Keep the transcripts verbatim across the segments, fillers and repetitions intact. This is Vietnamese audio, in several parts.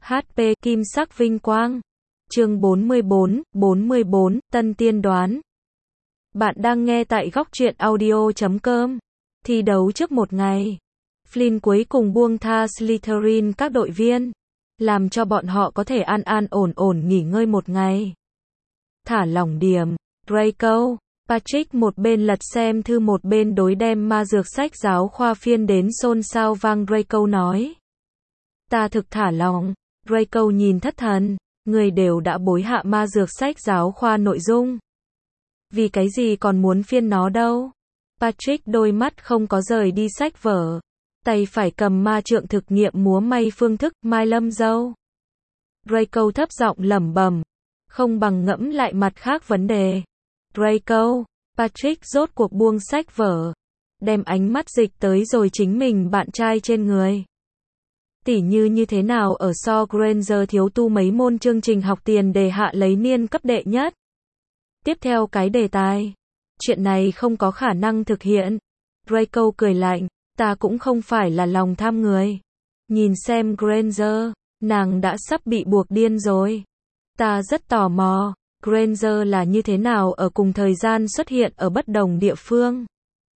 hát pê Kim sắc vinh quang. Chương bốn mươi bốn, bốn mươi bốn, Tân tiên đoán. Bạn đang nghe tại góc truyện audio chấm com. Thi đấu trước một ngày, Flynn cuối cùng buông tha Slytherin các đội viên, làm cho bọn họ có thể an an ổn ổn nghỉ ngơi một ngày. Thả lỏng điểm, Draco. Patrick một bên lật xem thư một bên đối đem ma dược sách giáo khoa phiên đến xôn xao vang. Draco nói. Ta thực thả lỏng. Draco nhìn thất thần. Người đều đã bối hạ ma dược sách giáo khoa nội dung. Vì cái gì còn muốn phiên nó đâu? Patrick đôi mắt không có rời đi sách vở. Tay phải cầm ma trượng thực nghiệm múa may phương thức Mai Lâm Dâu. Draco thấp giọng lẩm bẩm. Không bằng ngẫm lại mặt khác vấn đề. Draco. Patrick rốt cuộc buông sách vở. Đem ánh mắt dịch tới rồi chính mình bạn trai trên người. Tỉ như như thế nào ở so Granger thiếu tu mấy môn chương trình học tiền đề hạ lấy niên cấp đệ nhất. Tiếp theo cái đề tài. Chuyện này không có khả năng thực hiện. Draco cười lạnh. Ta cũng không phải là lòng tham người. Nhìn xem Granger, nàng đã sắp bị buộc điên rồi. Ta rất tò mò, Granger là như thế nào ở cùng thời gian xuất hiện ở bất đồng địa phương.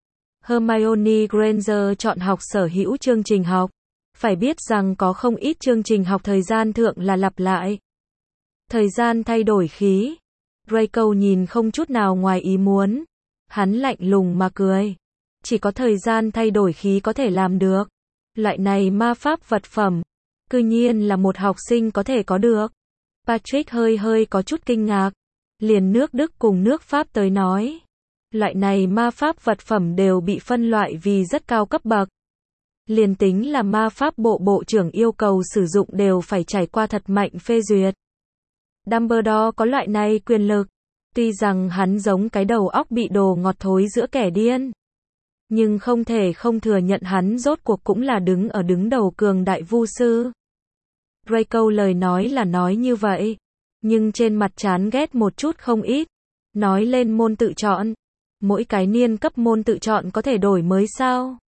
Hermione Granger chọn học sở hữu chương trình học. Phải biết rằng có không ít chương trình học thời gian thượng là lặp lại. Thời gian thay đổi khí. Draco nhìn không chút nào ngoài ý muốn. Hắn lạnh lùng mà cười. Chỉ có thời gian thay đổi khí có thể làm được. Loại này ma pháp vật phẩm, cư nhiên là một học sinh có thể có được. Patrick hơi hơi có chút kinh ngạc. Liền nước Đức cùng nước Pháp tới nói. Loại này ma pháp vật phẩm đều bị phân loại vì rất cao cấp bậc. Liền tính là ma pháp bộ bộ trưởng yêu cầu sử dụng đều phải trải qua thật mạnh phê duyệt. Dumbledore có loại này quyền lực. Tuy rằng hắn giống cái đầu óc bị đồ ngọt thối giữa kẻ điên. Nhưng không thể không thừa nhận hắn rốt cuộc cũng là đứng ở đứng đầu cường đại vu sư. Draco lời nói là nói như vậy. Nhưng trên mặt chán ghét một chút không ít. Nói lên môn tự chọn. Mỗi cái niên cấp môn tự chọn có thể đổi mới sao?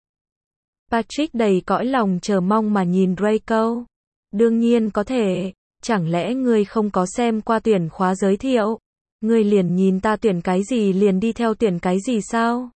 Patrick đầy cõi lòng chờ mong mà nhìn Draco. Đương nhiên có thể. Chẳng lẽ ngươi không có xem qua tuyển khóa giới thiệu? Ngươi liền nhìn ta tuyển cái gì liền đi theo tuyển cái gì sao?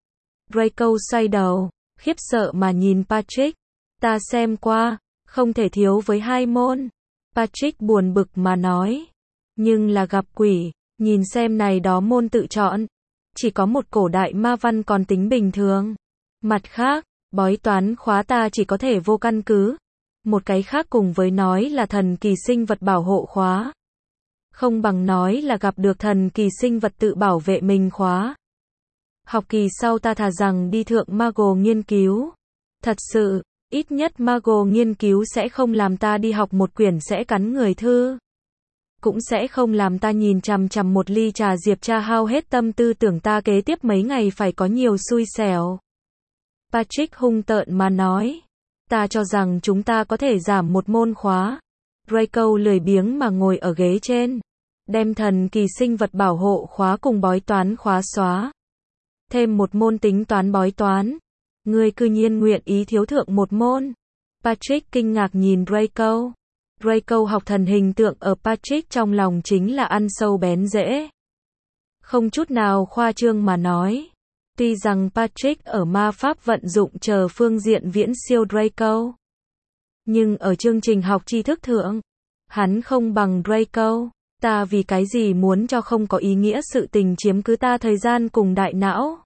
Draco xoay đầu, khiếp sợ mà nhìn Patrick. Ta xem qua, không thể thiếu với hai môn. Patrick buồn bực mà nói. Nhưng là gặp quỷ, nhìn xem này đó môn tự chọn. Chỉ có một cổ đại ma văn còn tính bình thường. Mặt khác, bói toán khóa ta chỉ có thể vô căn cứ. Một cái khác cùng với nói là thần kỳ sinh vật bảo hộ khóa. Không bằng nói là gặp được thần kỳ sinh vật tự bảo vệ mình khóa. Học kỳ sau ta thà rằng đi thượng Mago nghiên cứu. Thật sự, ít nhất Mago nghiên cứu sẽ không làm ta đi học một quyển sẽ cắn người thư. Cũng sẽ không làm ta nhìn chằm chằm một ly trà diệp tra hao hết tâm tư tưởng ta kế tiếp mấy ngày phải có nhiều xui xẻo. Patrick hung tợn mà nói. Ta cho rằng chúng ta có thể giảm một môn khóa. Draco lười biếng mà ngồi ở ghế trên. Đem thần kỳ sinh vật bảo hộ khóa cùng bói toán khóa xóa. Thêm một môn tính toán bói toán. Ngươi cư nhiên nguyện ý thiếu thượng một môn. Patrick kinh ngạc nhìn Draco. Draco học thần hình tượng ở Patrick trong lòng chính là ăn sâu bén rễ. Không chút nào khoa trương mà nói. Tuy rằng Patrick ở ma pháp vận dụng chờ phương diện viễn siêu Draco. Nhưng ở chương trình học tri thức thượng, hắn không bằng Draco. Ta vì cái gì muốn cho không có ý nghĩa sự tình chiếm cứ ta thời gian cùng đại não.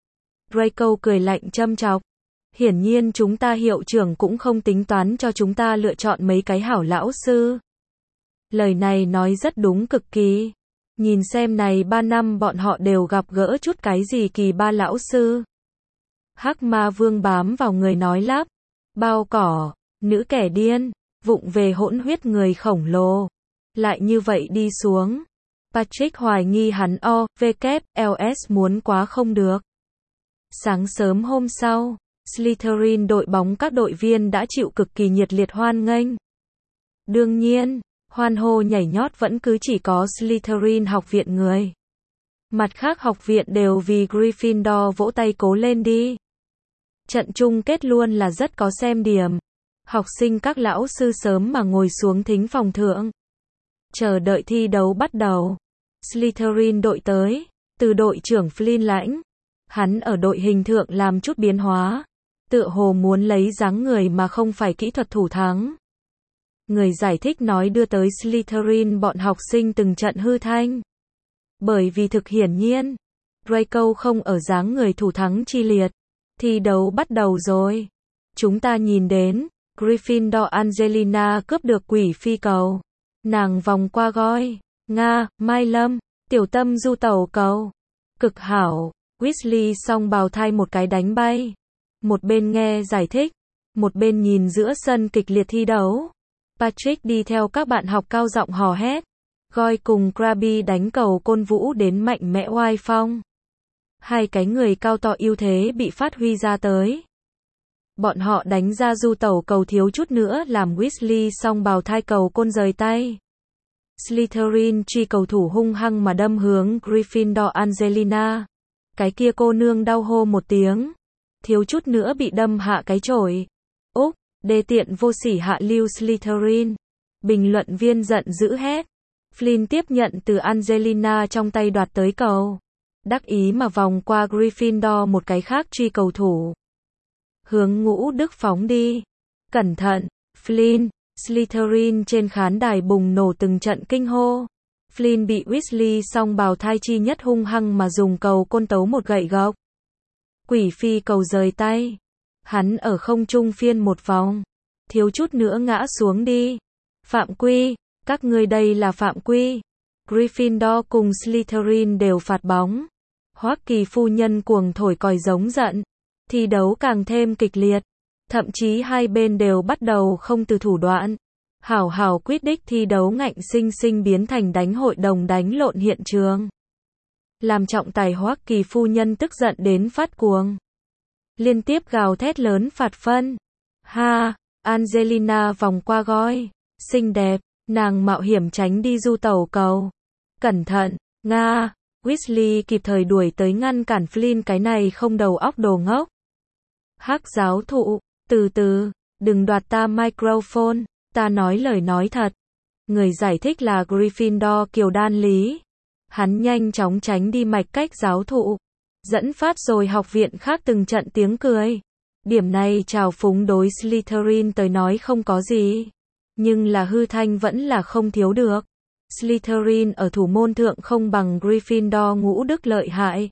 Draco cười lạnh châm chọc. Hiển nhiên chúng ta hiệu trưởng cũng không tính toán cho chúng ta lựa chọn mấy cái hảo lão sư. Lời này nói rất đúng cực kỳ. Nhìn xem này ba năm bọn họ đều gặp gỡ chút cái gì kỳ ba lão sư. Hắc ma vương bám vào người nói lắp. Bao cỏ, nữ kẻ điên, vụng về hỗn huyết người khổng lồ. Lại như vậy đi xuống. Patrick hoài nghi hắn O, V, K, L, S muốn quá không được. Sáng sớm hôm sau, Slytherin đội bóng các đội viên đã chịu cực kỳ nhiệt liệt hoan nghênh. Đương nhiên, hoan hô nhảy nhót vẫn cứ chỉ có Slytherin học viện người. Mặt khác học viện đều vì Gryffindor vỗ tay cố lên đi. Trận chung kết luôn là rất có xem điểm. Học sinh các lão sư sớm mà ngồi xuống thính phòng thượng. Chờ đợi thi đấu bắt đầu. Slytherin đội tới, từ đội trưởng Flynn lãnh. Hắn ở đội hình thượng làm chút biến hóa. Tựa hồ muốn lấy dáng người mà không phải kỹ thuật thủ thắng. Người giải thích nói đưa tới Slytherin bọn học sinh từng trận hư thanh. Bởi vì thực hiển nhiên, Draco không ở dáng người thủ thắng chi liệt. Thi đấu bắt đầu rồi. Chúng ta nhìn đến, Gryffindor Angelina cướp được quỷ phi cầu. Nàng vòng qua goi. Nga, Mai Lâm, tiểu tâm du tẩu cầu. Cực hảo, Weasley song bào thai một cái đánh bay. Một bên nghe giải thích, một bên nhìn giữa sân kịch liệt thi đấu. Patrick đi theo các bạn học cao giọng hò hét. Goi cùng Crabbe đánh cầu côn vũ đến mạnh mẽ oai phong. Hai cái người cao to ưu thế bị phát huy ra tới. Bọn họ đánh ra du tẩu cầu thiếu chút nữa làm Weasley song bào thai cầu côn rời tay. Slytherin truy cầu thủ hung hăng mà đâm hướng Gryffindor Angelina. Cái kia cô nương đau hô một tiếng. Thiếu chút nữa bị đâm hạ cái chổi. Úc, đê tiện vô sỉ hạ lưu Slytherin. Bình luận viên giận dữ hét. Flynn tiếp nhận từ Angelina trong tay đoạt tới cầu. Đắc ý mà vòng qua Gryffindor một cái khác truy cầu thủ. Hướng Ngũ Đức phóng đi. Cẩn thận, Flynn. Slytherin trên khán đài bùng nổ từng trận kinh hô. Flynn bị Weasley song bào thai chi nhất hung hăng mà dùng cầu côn tấu một gậy gộc. Quỷ phi cầu rời tay. Hắn ở không trung phiên một vòng. Thiếu chút nữa ngã xuống đi. Phạm quy, các ngươi đây là phạm quy. Gryffindor cùng Slytherin đều phạt bóng. Hoắc Kỳ phu nhân cuồng thổi còi giống giận. Thi đấu càng thêm kịch liệt. Thậm chí hai bên đều bắt đầu không từ thủ đoạn. Hảo hảo quyết đích thi đấu ngạnh sinh sinh biến thành đánh hội đồng đánh lộn hiện trường. Làm trọng tài Hoắc Kỳ phu nhân tức giận đến phát cuồng. Liên tiếp gào thét lớn phạt phân. Ha, Angelina vòng qua goi. Xinh đẹp, nàng mạo hiểm tránh đi du tẩu cầu. Cẩn thận, Nga. Weasley kịp thời đuổi tới ngăn cản Flynn cái này không đầu óc đồ ngốc. Hắc giáo thụ, từ từ, đừng đoạt ta microphone, ta nói lời nói thật. Người giải thích là Gryffindor Kiều Đan Lý. Hắn nhanh chóng tránh đi mạch cách giáo thụ. Dẫn phát rồi học viện khác từng trận tiếng cười. Điểm này trào phúng đối Slytherin tới nói không có gì. Nhưng là hư thanh vẫn là không thiếu được. Slytherin ở thủ môn thượng không bằng Gryffindor Ngũ Đức lợi hại.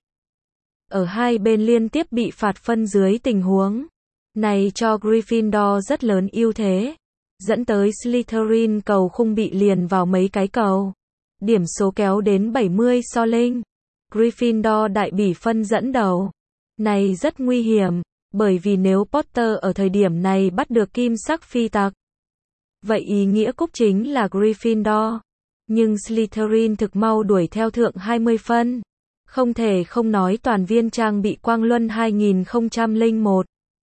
Ở hai bên liên tiếp bị phạt phân dưới tình huống này cho Gryffindor rất lớn ưu thế. Dẫn tới Slytherin cầu khung bị liền vào mấy cái cầu. Điểm số kéo đến bảy mươi so linh. Gryffindor đại bỉ phân dẫn đầu. Này rất nguy hiểm, bởi vì nếu Potter ở thời điểm này bắt được kim sắc phi tặc. Vậy ý nghĩa cúp chính là Gryffindor. Nhưng Slytherin thực mau đuổi theo thượng hai mươi phân. Không thể không nói toàn viên trang bị quang luân hai không không một.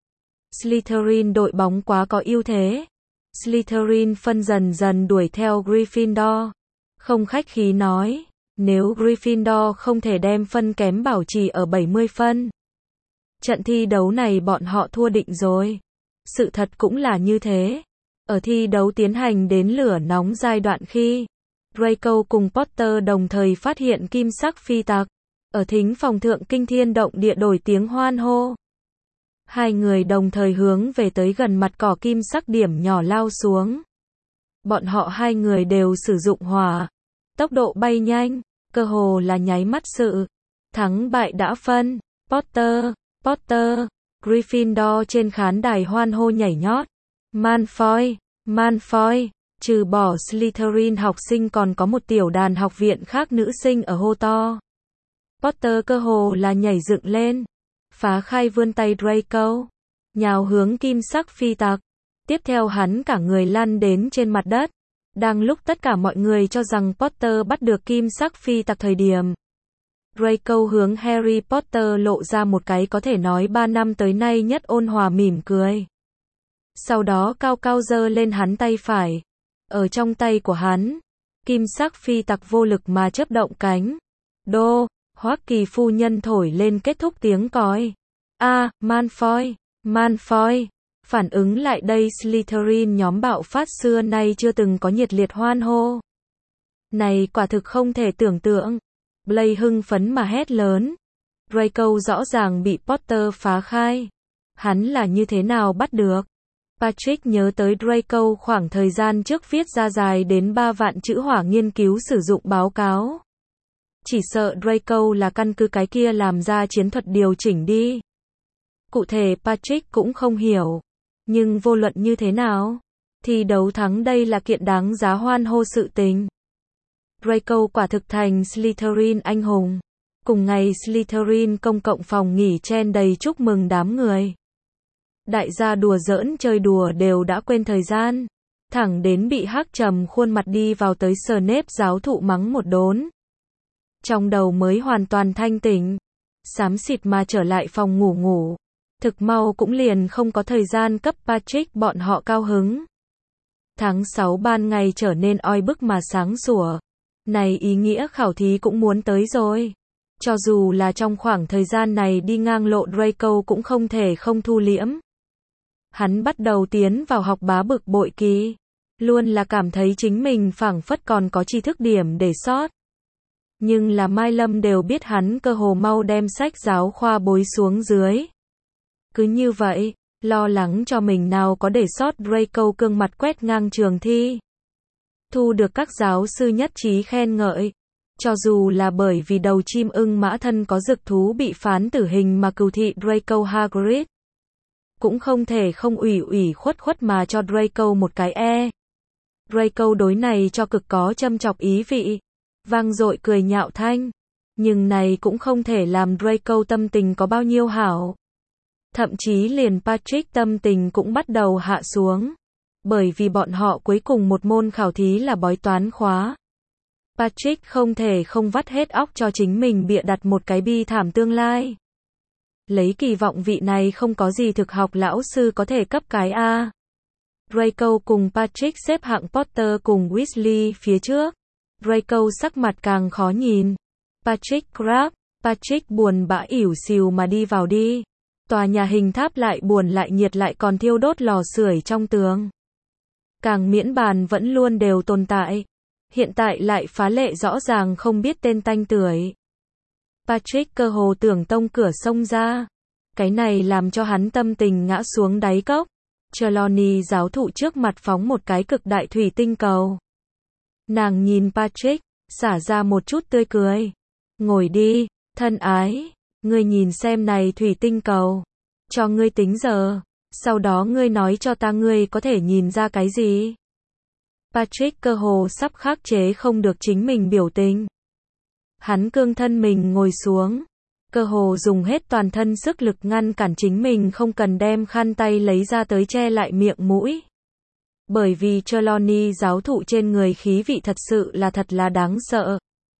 Slytherin đội bóng quá có ưu thế. Slytherin phân dần dần đuổi theo Gryffindor. Không khách khí nói, nếu Gryffindor không thể đem phân kém bảo trì ở bảy mươi phân. Trận thi đấu này bọn họ thua định rồi. Sự thật cũng là như thế. Ở thi đấu tiến hành đến lửa nóng giai đoạn khi Draco cùng Potter đồng thời phát hiện kim sắc phi tặc. Ở thính phòng thượng kinh thiên động địa đổi tiếng hoan hô. Hai người đồng thời hướng về tới gần mặt cỏ kim sắc điểm nhỏ lao xuống. Bọn họ hai người đều sử dụng hỏa. Tốc độ bay nhanh, cơ hồ là nháy mắt sự. Thắng bại đã phân. Potter, Potter, Gryffindor trên khán đài hoan hô nhảy nhót. Malfoy, Malfoy, trừ bỏ Slytherin học sinh còn có một tiểu đàn học viện khác nữ sinh ở hô to. Potter cơ hồ là nhảy dựng lên. Phá khai vươn tay Draco. Nhào hướng kim sắc phi tặc. Tiếp theo hắn cả người lăn đến trên mặt đất. Đang lúc tất cả mọi người cho rằng Potter bắt được kim sắc phi tặc thời điểm. Draco hướng Harry Potter lộ ra một cái có thể nói ba năm tới nay nhất ôn hòa mỉm cười. Sau đó cao cao giơ lên hắn tay phải. Ở trong tay của hắn, kim sắc phi tặc vô lực mà chớp động cánh. Đô, Hoắc Kỳ phu nhân thổi lên kết thúc tiếng còi. A, à, Malfoy, Malfoy, Phản ứng lại đây Slytherin nhóm bạo phát xưa nay chưa từng có nhiệt liệt hoan hô. Này quả thực không thể tưởng tượng. Blaise hưng phấn mà hét lớn. Draco rõ ràng bị Potter phá khai. Hắn là như thế nào bắt được? Patrick nhớ tới Draco khoảng thời gian trước viết ra dài đến ba vạn chữ hỏa nghiên cứu sử dụng báo cáo. Chỉ sợ Draco là căn cứ cái kia làm ra chiến thuật điều chỉnh đi. Cụ thể Patrick cũng không hiểu. Nhưng vô luận như thế nào? Thì đấu thắng đây là kiện đáng giá hoan hô sự tình. Draco quả thực thành Slytherin anh hùng. Cùng ngày Slytherin công cộng phòng nghỉ chen đầy chúc mừng đám người. Đại gia đùa giỡn chơi đùa đều đã quên thời gian. Thẳng đến bị hắc trầm khuôn mặt đi vào tới Snape giáo thụ mắng một đốn. Trong đầu mới hoàn toàn thanh tỉnh. Xám xịt mà trở lại phòng ngủ ngủ. Thực mau cũng liền không có thời gian cấp Patrick bọn họ cao hứng. Tháng sáu ban ngày trở nên oi bức mà sáng sủa. Này ý nghĩa khảo thí cũng muốn tới rồi. Cho dù là trong khoảng thời gian này đi ngang lộ Draco cũng không thể không thu liễm. Hắn bắt đầu tiến vào học bá bực bội kỳ. Luôn là cảm thấy chính mình phảng phất còn có tri thức điểm để sót. Nhưng là Mai Lâm đều biết hắn cơ hồ mau đem sách giáo khoa bối xuống dưới. Cứ như vậy, lo lắng cho mình nào có để sót Draco cương mặt quét ngang trường thi. Thu được các giáo sư nhất trí khen ngợi. Cho dù là bởi vì đầu chim ưng mã thân có dực thú bị phán tử hình mà cừu thị Draco Hagrid. Cũng không thể không ủy ủy khuất khuất mà cho Draco một cái e. Draco đối này cho cực có châm chọc ý vị. Vang dội cười nhạo thanh. Nhưng này cũng không thể làm Draco tâm tình có bao nhiêu hảo. Thậm chí liền Patrick tâm tình cũng bắt đầu hạ xuống. Bởi vì bọn họ cuối cùng một môn khảo thí là bói toán khóa. Patrick không thể không vắt hết óc cho chính mình bịa đặt một cái bi thảm tương lai. Lấy kỳ vọng vị này không có gì thực học lão sư có thể cấp cái A. Draco cùng Patrick xếp hạng Potter cùng Weasley phía trước. Draco sắc mặt càng khó nhìn. Patrick crap, Patrick buồn bã ỉu xìu mà đi vào đi. Tòa nhà hình tháp lại buồn lại nhiệt lại còn thiêu đốt lò sưởi trong tường. Càng miễn bàn vẫn luôn đều tồn tại. Hiện tại lại phá lệ rõ ràng không biết tên tanh tưởi. Patrick cơ hồ tưởng tông cửa xông ra. Cái này làm cho hắn tâm tình ngã xuống đáy cốc. Trelawney giáo thụ trước mặt phóng một cái cực đại thủy tinh cầu. Nàng nhìn Patrick, xả ra một chút tươi cười. Ngồi đi, thân ái. Ngươi nhìn xem này thủy tinh cầu. Cho ngươi tính giờ. Sau đó ngươi nói cho ta ngươi có thể nhìn ra cái gì. Patrick cơ hồ sắp khắc chế không được chính mình biểu tình. Hắn cương thân mình ngồi xuống. Cơ hồ dùng hết toàn thân sức lực ngăn cản chính mình không cần đem khăn tay lấy ra tới che lại miệng mũi. Bởi vì Trelawney giáo thụ trên người khí vị thật sự là thật là đáng sợ.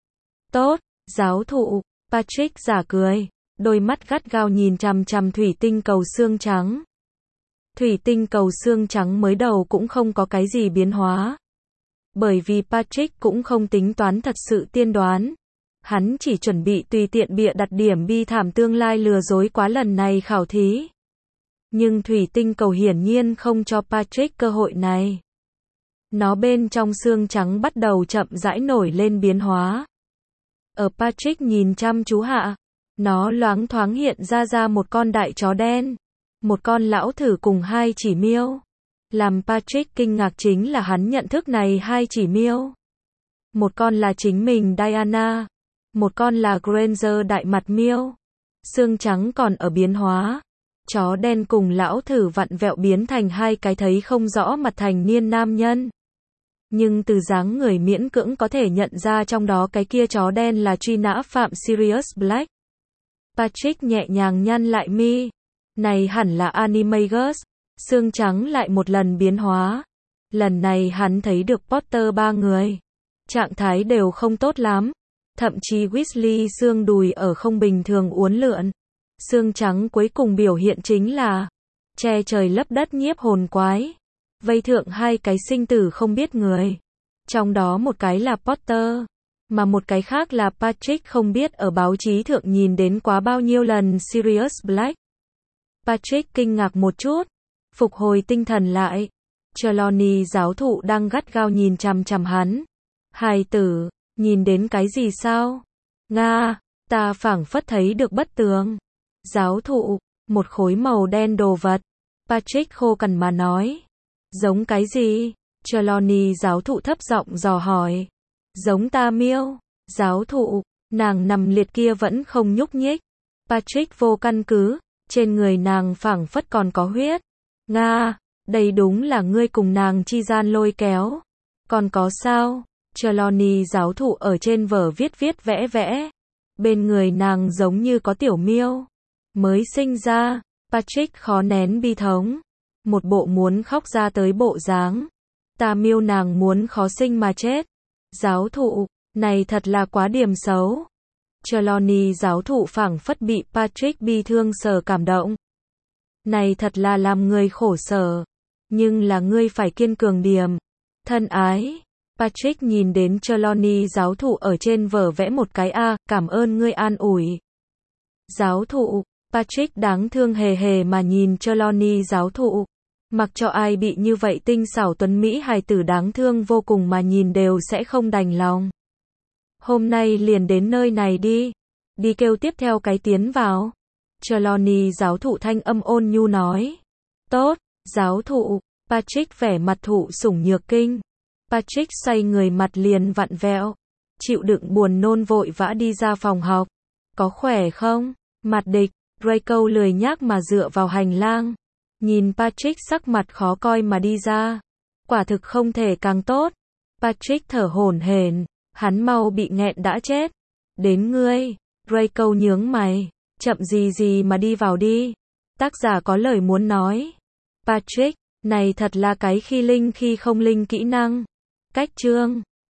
Tốt, giáo thụ, Patrick giả cười. Đôi mắt gắt gao nhìn chằm chằm thủy tinh cầu xương trắng. Thủy tinh cầu xương trắng mới đầu cũng không có cái gì biến hóa. Bởi vì Patrick cũng không tính toán thật sự tiên đoán. Hắn chỉ chuẩn bị tùy tiện bịa đặt điểm bi thảm tương lai lừa dối quá lần này khảo thí. Nhưng thủy tinh cầu hiển nhiên không cho Patrick cơ hội này. Nó bên trong xương trắng bắt đầu chậm rãi nổi lên biến hóa. Ở Patrick nhìn chăm chú hạ, nó loáng thoáng hiện ra ra một con đại chó đen, một con lão thử cùng hai chỉ miêu. Làm Patrick kinh ngạc chính là hắn nhận thức này hai chỉ miêu. Một con là chính mình Diana, một con là Granger đại mặt miêu. Xương trắng còn ở biến hóa. Chó đen cùng lão thử vặn vẹo biến thành hai cái thấy không rõ mặt thành niên nam nhân. Nhưng từ dáng người miễn cưỡng có thể nhận ra trong đó cái kia chó đen là truy nã phạm Sirius Black. Patrick nhẹ nhàng nhăn lại mi. Này hẳn là Animagus. Xương trắng lại một lần biến hóa. Lần này hắn thấy được Potter ba người. Trạng thái đều không tốt lắm. Thậm chí Weasley xương đùi ở không bình thường uốn lượn. Xương trắng cuối cùng biểu hiện chính là che trời lấp đất nhiếp hồn quái. Vây thượng hai cái sinh tử không biết người. Trong đó một cái là Potter, mà một cái khác là Patrick không biết ở báo chí thượng nhìn đến quá bao nhiêu lần Sirius Black. Patrick kinh ngạc một chút. phục hồi tinh thần lại. Trelawney giáo thụ đang gắt gao nhìn chằm chằm hắn. Hài tử, nhìn đến cái gì sao? Nga, ta phảng phất thấy được bất tường. Giáo thụ, một khối màu đen đồ vật. Patrick khô cằn mà nói. Giống cái gì? Trelawney giáo thụ thấp giọng dò hỏi. Giống ta miêu. Giáo thụ, nàng nằm liệt kia vẫn không nhúc nhích. Patrick vô căn cứ, trên người nàng phảng phất còn có huyết. Nga, đây đúng là ngươi cùng nàng chi gian lôi kéo. Còn có sao? Trelawney giáo thụ ở trên vở viết viết vẽ vẽ. Bên người nàng giống như có tiểu miêu. Mới sinh ra, Patrick khó nén bi thống. Một bộ muốn khóc ra tới bộ dáng. Ta miêu nàng muốn khó sinh mà chết. Giáo thụ, này thật là quá điểm xấu. Trelawney giáo thụ phảng phất bị Patrick bi thương sở cảm động. Này thật là làm người khổ sở. Nhưng là ngươi phải kiên cường điểm. Thân ái. Patrick nhìn đến Trelawney giáo thụ ở trên vở vẽ một cái A, cảm ơn ngươi an ủi. Giáo thụ, Patrick đáng thương hề hề mà nhìn Trelawney giáo thụ. Mặc cho ai bị như vậy tinh xảo tuấn Mỹ hài tử đáng thương vô cùng mà nhìn đều sẽ không đành lòng. Hôm nay liền đến nơi này đi. Đi kêu tiếp theo cái tiến vào. Trelawney giáo thụ thanh âm ôn nhu nói. Tốt, giáo thụ. Patrick vẻ mặt thụ sủng nhược kinh. Patrick xoay người mặt liền vặn vẹo. Chịu đựng buồn nôn vội vã đi ra phòng học. Có khỏe không? Mặt địch, Draco lười nhác mà dựa vào hành lang. Nhìn Patrick sắc mặt khó coi mà đi ra. Quả thực không thể càng tốt. Patrick thở hổn hển, hắn mau bị nghẹn đã chết. Đến ngươi, Draco nhướng mày. Chậm gì gì mà đi vào đi. Tác giả có lời muốn nói. Patrick, này thật là cái khi linh khi không linh kỹ năng. Cách chương